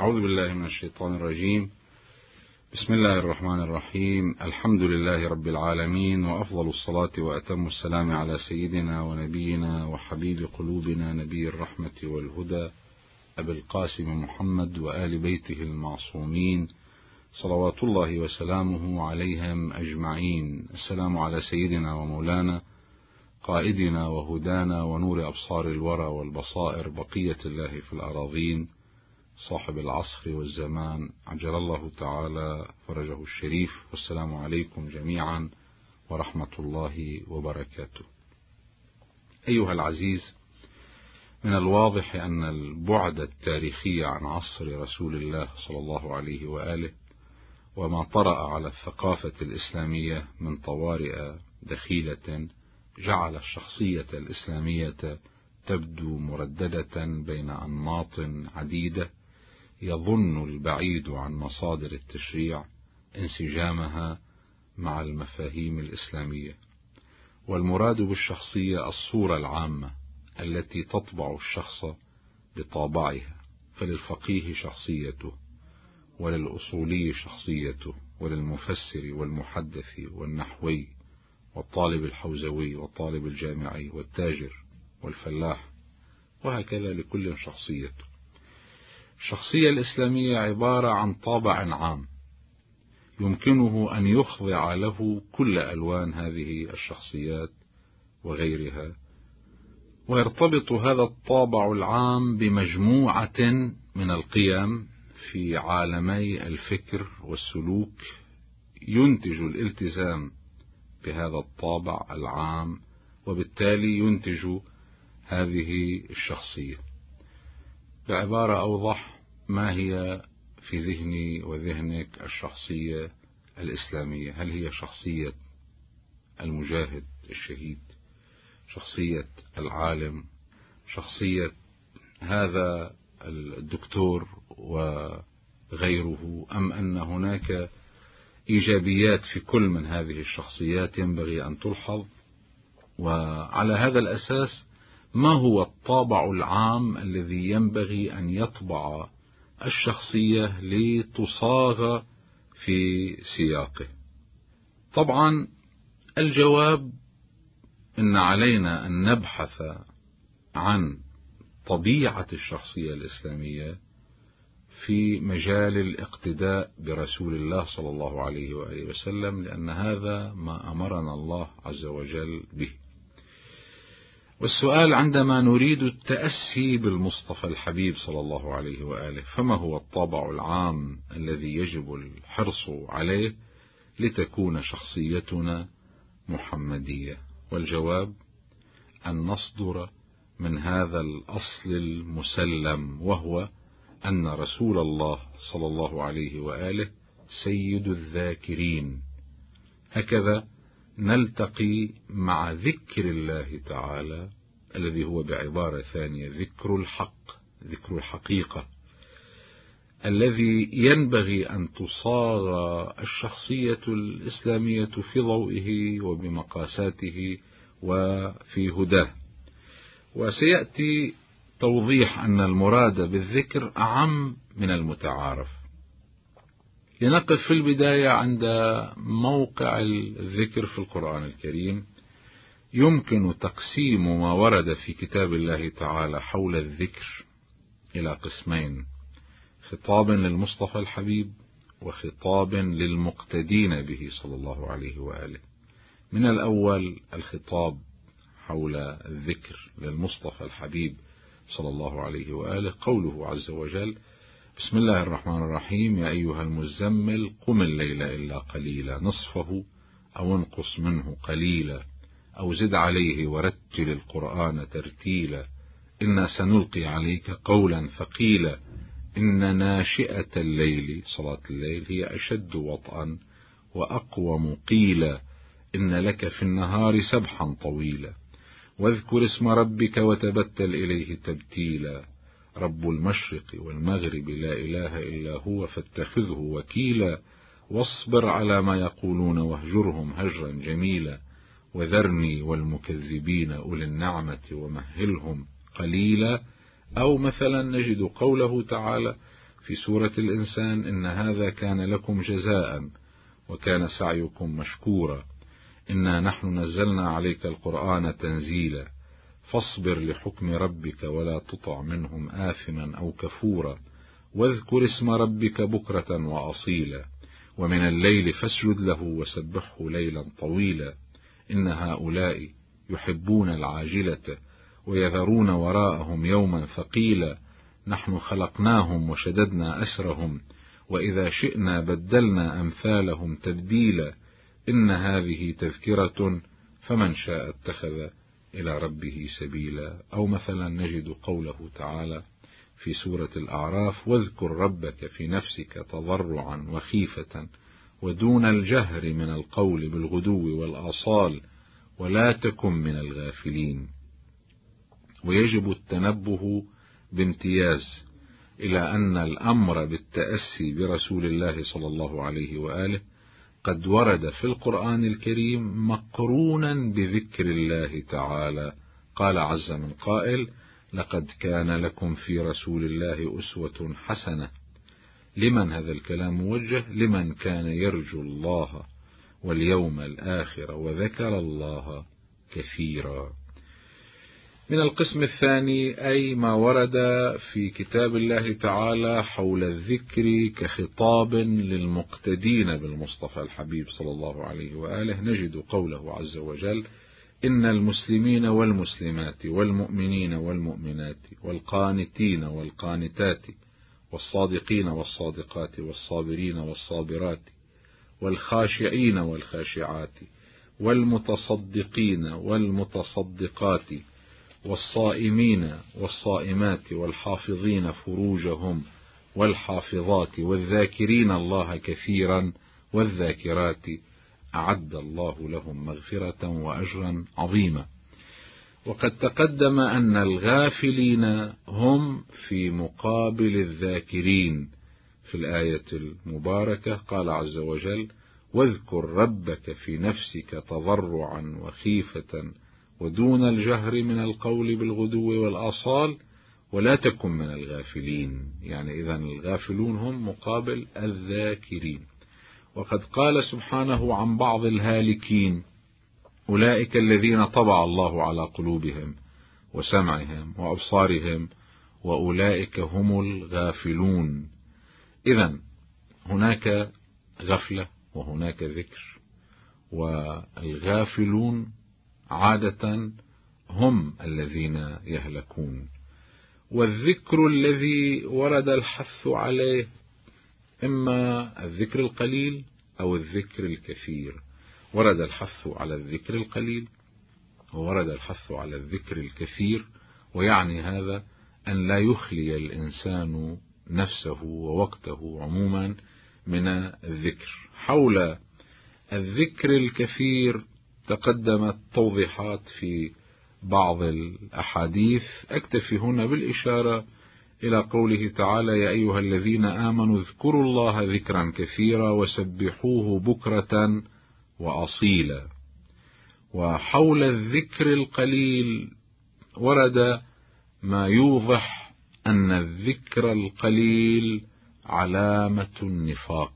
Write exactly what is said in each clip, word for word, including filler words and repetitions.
أعوذ بالله من الشيطان الرجيم. بسم الله الرحمن الرحيم. الحمد لله رب العالمين، وأفضل الصلاة وأتم السلام على سيدنا ونبينا وحبيب قلوبنا نبي الرحمة والهدى أبي القاسم محمد وآل بيته المعصومين صلوات الله وسلامه عليهم أجمعين. السلام على سيدنا ومولانا قائدنا وهدانا ونور أبصار الورى والبصائر بقية الله في الأراضين، صاحب العصر والزمان عجل الله تعالى فرجه الشريف. والسلام عليكم جميعا ورحمة الله وبركاته. أيها العزيز، من الواضح أن البعد التاريخي عن عصر رسول الله صلى الله عليه وآله وما طرأ على الثقافة الإسلامية من طوارئ دخيلة جعل الشخصية الإسلامية تبدو مرددة بين أنماط عديدة يظن البعيد عن مصادر التشريع انسجامها مع المفاهيم الإسلامية. والمراد بالشخصية الصورة العامة التي تطبع الشخص بطابعها، فللفقيه شخصيته، وللأصولي شخصيته، وللمفسر والمحدث والنحوي والطالب الحوزوي والطالب الجامعي والتاجر والفلاح، وهكذا لكل شخصيته. الشخصية الإسلامية عبارة عن طابع عام يمكنه أن يخضع له كل ألوان هذه الشخصيات وغيرها، ويرتبط هذا الطابع العام بمجموعة من القيم في عالمي الفكر والسلوك ينتج الالتزام بهذا الطابع العام، وبالتالي ينتج هذه الشخصية. بعبارة أوضح، ما هي في ذهني وذهنك الشخصية الإسلامية؟ هل هي شخصية المجاهد الشهيد، شخصية العالم، شخصية هذا الدكتور وغيره، أم أن هناك إيجابيات في كل من هذه الشخصيات ينبغي أن تلحظ؟ وعلى هذا الأساس ما هو الطابع العام الذي ينبغي أن يطبع الشخصية لتصاغ في سياقه؟ طبعا الجواب إن علينا أن نبحث عن طبيعة الشخصية الإسلامية في مجال الاقتداء برسول الله صلى الله عليه وآله وسلم، لأن هذا ما أمرنا الله عز وجل به. والسؤال عندما نريد التأسي بالمصطفى الحبيب صلى الله عليه وآله، فما هو الطابع العام الذي يجب الحرص عليه لتكون شخصيتنا محمدية؟ والجواب أن نصدر من هذا الأصل المسلم، وهو أن رسول الله صلى الله عليه وآله سيد الذاكرين. هكذا نلتقي مع ذكر الله تعالى الذي هو بعبارة ثانية ذكر الحق، ذكر الحقيقة، الذي ينبغي أن تصاغ الشخصية الإسلامية في ضوئه وبمقاساته وفي هداه. وسيأتي توضيح أن المراد بالذكر أعم من المتعارف. لنقف في البداية عند موقع الذكر في القرآن الكريم. يمكن تقسيم ما ورد في كتاب الله تعالى حول الذكر إلى قسمين: خطاب للمصطفى الحبيب وخطاب للمقتدين به صلى الله عليه وآله. من الأول الخطاب حول الذكر للمصطفى الحبيب صلى الله عليه وآله، قوله عز وجل: بسم الله الرحمن الرحيم، يا أيها المزمل قم الليل إلا قليلا نصفه أو انقص منه قليلا أو زد عليه ورتل القرآن ترتيلا إنا سنلقي عليك قولا ثقيلا إن ناشئة الليل، صلاة الليل، هي أشد وطئا وأقوم قيلا إن لك في النهار سبحا طويلا واذكر اسم ربك وتبتل إليه تبتيلا رب المشرق والمغرب لا إله إلا هو فاتخذه وكيلا واصبر على ما يقولون واهجرهم هجرا جميلا وذرني والمكذبين أولي النعمة ومهلهم قليلا. أو مثلا نجد قوله تعالى: في سورة الإنسان: إن هذا كان لكم جزاء وكان سعيكم مشكورا، إنا نحن نزلنا عليك القرآن تنزيلا، فاصبر لحكم ربك ولا تطع منهم آثما أو كفورا، واذكر اسم ربك بكرة وأصيلا، ومن الليل فاسجد له وسبحه ليلا طويلا، إن هؤلاء يحبون العاجلة ويذرون وراءهم يوما ثقيلا، نحن خلقناهم وشددنا أسرهم، وإذا شئنا بدلنا أمثالهم تبديلا، إن هذه تذكرة فمن شاء اتخذ إلى ربه سبيلا. أو مثلا نجد قوله تعالى في سورة الأعراف: واذكر ربك في نفسك تضرعا وخيفة ودون الجهر من القول بالغدو والآصال ولا تكن من الغافلين. ويجب التنبه بامتياز إلى أن الأمر بالتأسي برسول الله صلى الله عليه وآله قد ورد في القرآن الكريم مقرونا بذكر الله تعالى. قال عز من قائل: لقد كان لكم في رسول الله أسوة حسنة. لمن هذا الكلام موجه؟ لمن كان يرجو الله واليوم الآخر وذكر الله كثيرا. من القسم الثاني أي ما ورد في كتاب الله تعالى حول الذكر كخطاب للمقتدين بالمصطفى الحبيب صلى الله عليه وآله، نجد قوله عز وجل: إن المسلمين والمسلمات والمؤمنين والمؤمنات والقانتين والقانتات والصادقين والصادقات والصابرين والصابرات والخاشعين والخاشعات والمتصدقين والمتصدقات والصائمين والصائمات والحافظين فروجهم والحافظات والذاكرين الله كثيرا والذاكرات أعد الله لهم مغفرة وأجرا عظيما. وقد تقدم أن الغافلين هم في مقابل الذاكرين. في الآية المباركة قال عز وجل: واذكر ربك في نفسك تضرعا وخيفة ودون الجهر من القول بالغدو والآصال ولا تكن من الغافلين. يعني إذن الغافلون هم مقابل الذاكرين. وقد قال سبحانه عن بعض الهالكين: أولئك الذين طبع الله على قلوبهم وسمعهم وأبصارهم وأولئك هم الغافلون. إذن هناك غفلة وهناك ذكر، والغافلون عادة هم الذين يهلكون. والذكر الذي ورد الحث عليه إما الذكر القليل أو الذكر الكثير. ورد الحث على الذكر القليل وورد الحث على الذكر الكثير، ويعني هذا أن لا يخلي الإنسان نفسه ووقته عموما من الذكر. حول الذكر الكثير تقدمت توضيحات في بعض الأحاديث، أكتفي هنا بالإشارة إلى قوله تعالى: يا أيها الذين آمنوا اذكروا الله ذكرا كثيرا وسبحوه بكرة وأصيلا. وحول الذكر القليل ورد ما يوضح أن الذكر القليل علامة النفاق.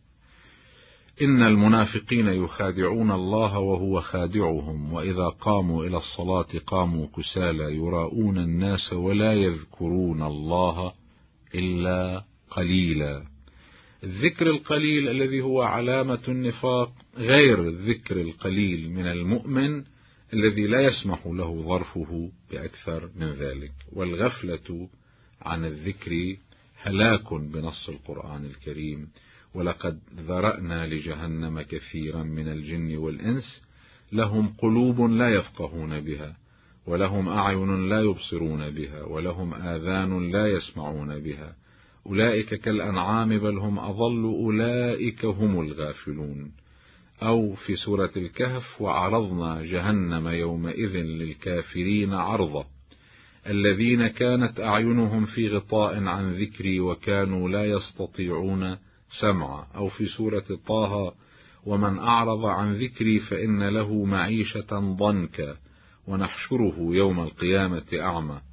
إن المنافقين يخادعون الله وهو خادعهم وإذا قاموا إلى الصلاة قاموا كسالى يراءون الناس ولا يذكرون الله إلا قليلا. الذكر القليل الذي هو علامة النفاق غير الذكر القليل من المؤمن الذي لا يسمح له ظرفه بأكثر من ذلك. والغفلة عن الذكر هلاك بنص القرآن الكريم: ولقد ذرأنا لجهنم كثيرا من الجن والإنس لهم قلوب لا يفقهون بها ولهم أعين لا يبصرون بها ولهم آذان لا يسمعون بها أولئك كالأنعام بل هم أضل أولئك هم الغافلون. أو في سورة الكهف: وعرضنا جهنم يومئذ للكافرين عرضا الذين كانت أعينهم في غطاء عن ذكري وكانوا لا يستطيعون سمعا. أو في سورة طه: ومن أعرض عن ذكري فإن له معيشة ضنكا ونحشره يوم القيامة أعمى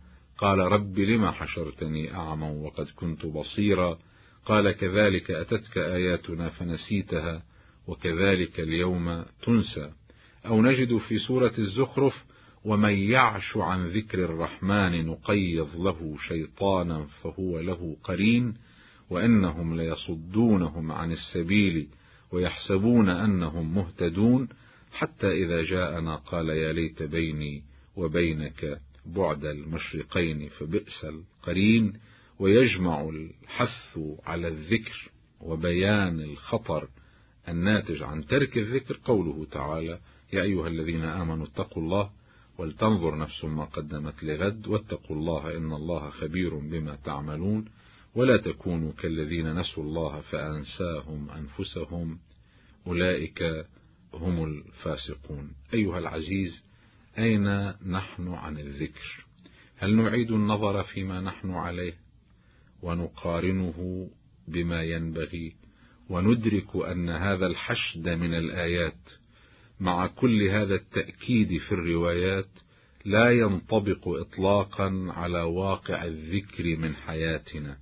قال رب لم حشرتني أعمى وقد كنت بصيرا قال كذلك أتتك آياتنا فنسيتها وكذلك اليوم تنسى. أو نجد في سورة الزخرف ومن يعش عن ذكر الرحمن نقيض له شيطانا فهو له قرين وإنهم ليصدونهم عن السبيل ويحسبون أنهم مهتدون حتى إذا جاءنا قال يا ليت بيني وبينك بعد المشرقين فبئس القرين. ويجمع الحث على الذكر وبيان الخطر الناتج عن ترك الذكر قوله تعالى يا أيها الذين آمنوا اتقوا الله ولتنظر نفس ما قدمت لغد واتقوا الله إن الله خبير بما تعملون ولا تكونوا كالذين نسوا الله فأنساهم أنفسهم أولئك هم الفاسقون. أيها العزيز، أين نحن عن الذكر؟ هل نعيد النظر فيما نحن عليه ونقارنه بما ينبغي وندرك أن هذا الحشد من الآيات مع كل هذا التأكيد في الروايات لا ينطبق إطلاقا على واقع الذكر من حياتنا؟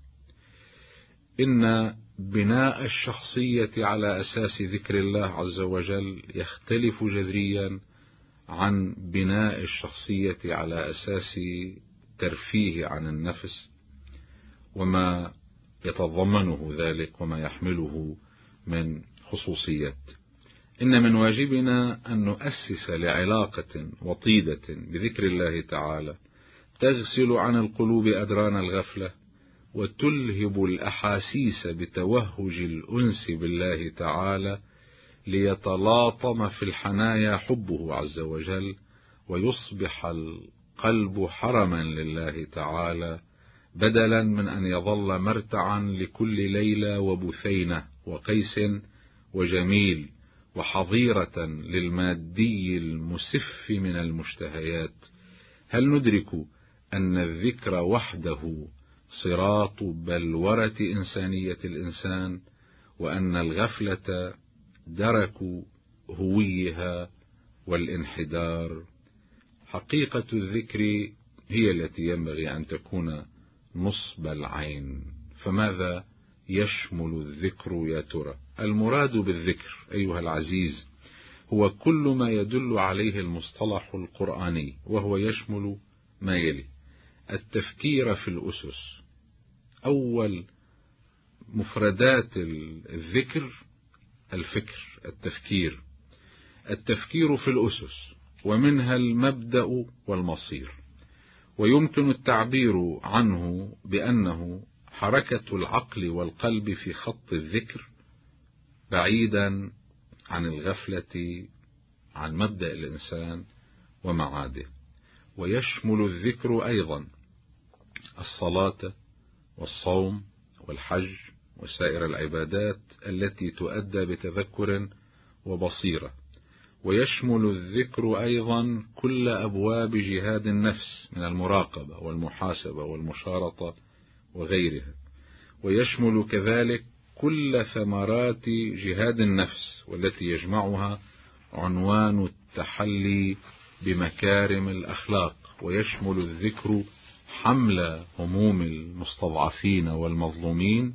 إن بناء الشخصية على أساس ذكر الله عز وجل يختلف جذريا عن بناء الشخصية على أساس ترفيه عن النفس وما يتضمنه ذلك وما يحمله من خصوصيات. إن من واجبنا أن نؤسس لعلاقة وطيدة بذكر الله تعالى تغسل عن القلوب أدران الغفلة وتلهب الأحاسيس بتوهج الأنس بالله تعالى ليتلاطم في الحنايا حبه عز وجل ويصبح القلب حرما لله تعالى بدلا من أن يظل مرتعا لكل ليلة وبثينة وقيس وجميل وحظيرة للمادي المسف من المشتهيات. هل ندرك أن الذكر وحده صراط بلورة إنسانية الإنسان وأن الغفلة درك هويها والانحدار؟ حقيقة الذكر هي التي ينبغي أن تكون نصب العين. فماذا يشمل الذكر يا ترى؟ المراد بالذكر أيها العزيز هو كل ما يدل عليه المصطلح القرآني، وهو يشمل ما يلي: التفكير في الأسس. أول مفردات الذكر الفكر، التفكير التفكير في الأسس، ومنها المبدأ والمصير. ويمكن التعبير عنه بأنه حركة العقل والقلب في خط الذكر بعيدا عن الغفلة عن مبدأ الإنسان ومعاده. ويشمل الذكر أيضا الصلاة والصوم والحج وسائر العبادات التي تؤدى بتذكر وبصيرة. ويشمل الذكر أيضا كل أبواب جهاد النفس من المراقبة والمحاسبة والمشارطة وغيرها. ويشمل كذلك كل ثمرات جهاد النفس والتي يجمعها عنوان التحلي بمكارم الأخلاق. ويشمل الذكر حمل هموم المستضعفين والمظلومين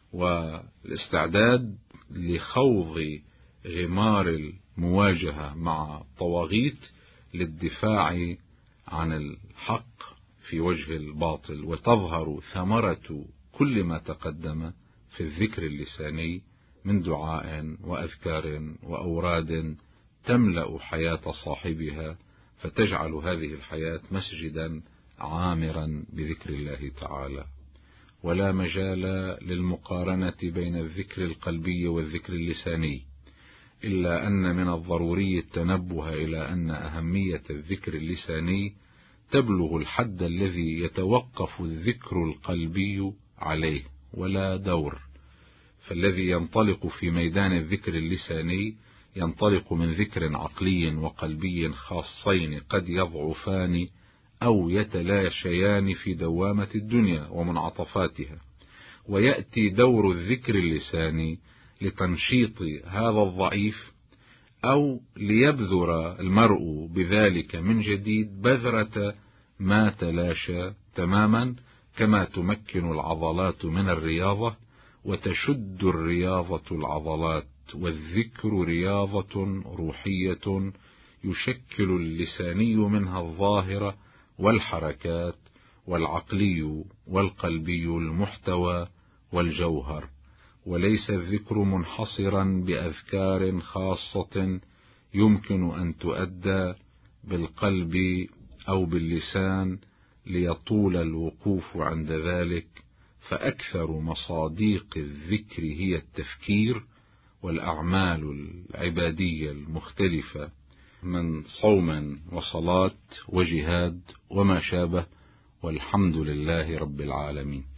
والاستعداد لخوض غمار المواجهة مع الطواغيت للدفاع عن الحق في وجه الباطل. وتظهر ثمرة كل ما تقدم في الذكر اللساني من دعاء وأذكار وأوراد تملأ حياة صاحبها، فتجعل هذه الحياة مسجدا عامرا بذكر الله تعالى. ولا مجال للمقارنة بين الذكر القلبي والذكر اللساني، إلا أن من الضروري التنبه إلى أن أهمية الذكر اللساني تبلغ الحد الذي يتوقف الذكر القلبي عليه ولا دور. فالذي ينطلق في ميدان الذكر اللساني ينطلق من ذكر عقلي وقلبي خاصين قد يضعفان أو يتلاشيان في دوامة الدنيا ومنعطفاتها، ويأتي دور الذكر اللساني لتنشيط هذا الضعيف أو ليبذر المرء بذلك من جديد بذرة ما تلاشى تماما كما تمكن العضلات من الرياضة، وتشد الرياضة العضلات، والذكر رياضة روحية يشكل اللساني منها الظاهرة والحركات، والعقلي والقلبي المحتوى والجوهر، وليس الذكر منحصرا بأذكار خاصة يمكن أن تؤدى بالقلب أو باللسان ليطول الوقوف عند ذلك، فأكثر مصاديق الذكر هي التفكير والأعمال العبادية المختلفة من صوم وصلاة وجهاد وما شابه، والحمد لله رب العالمين.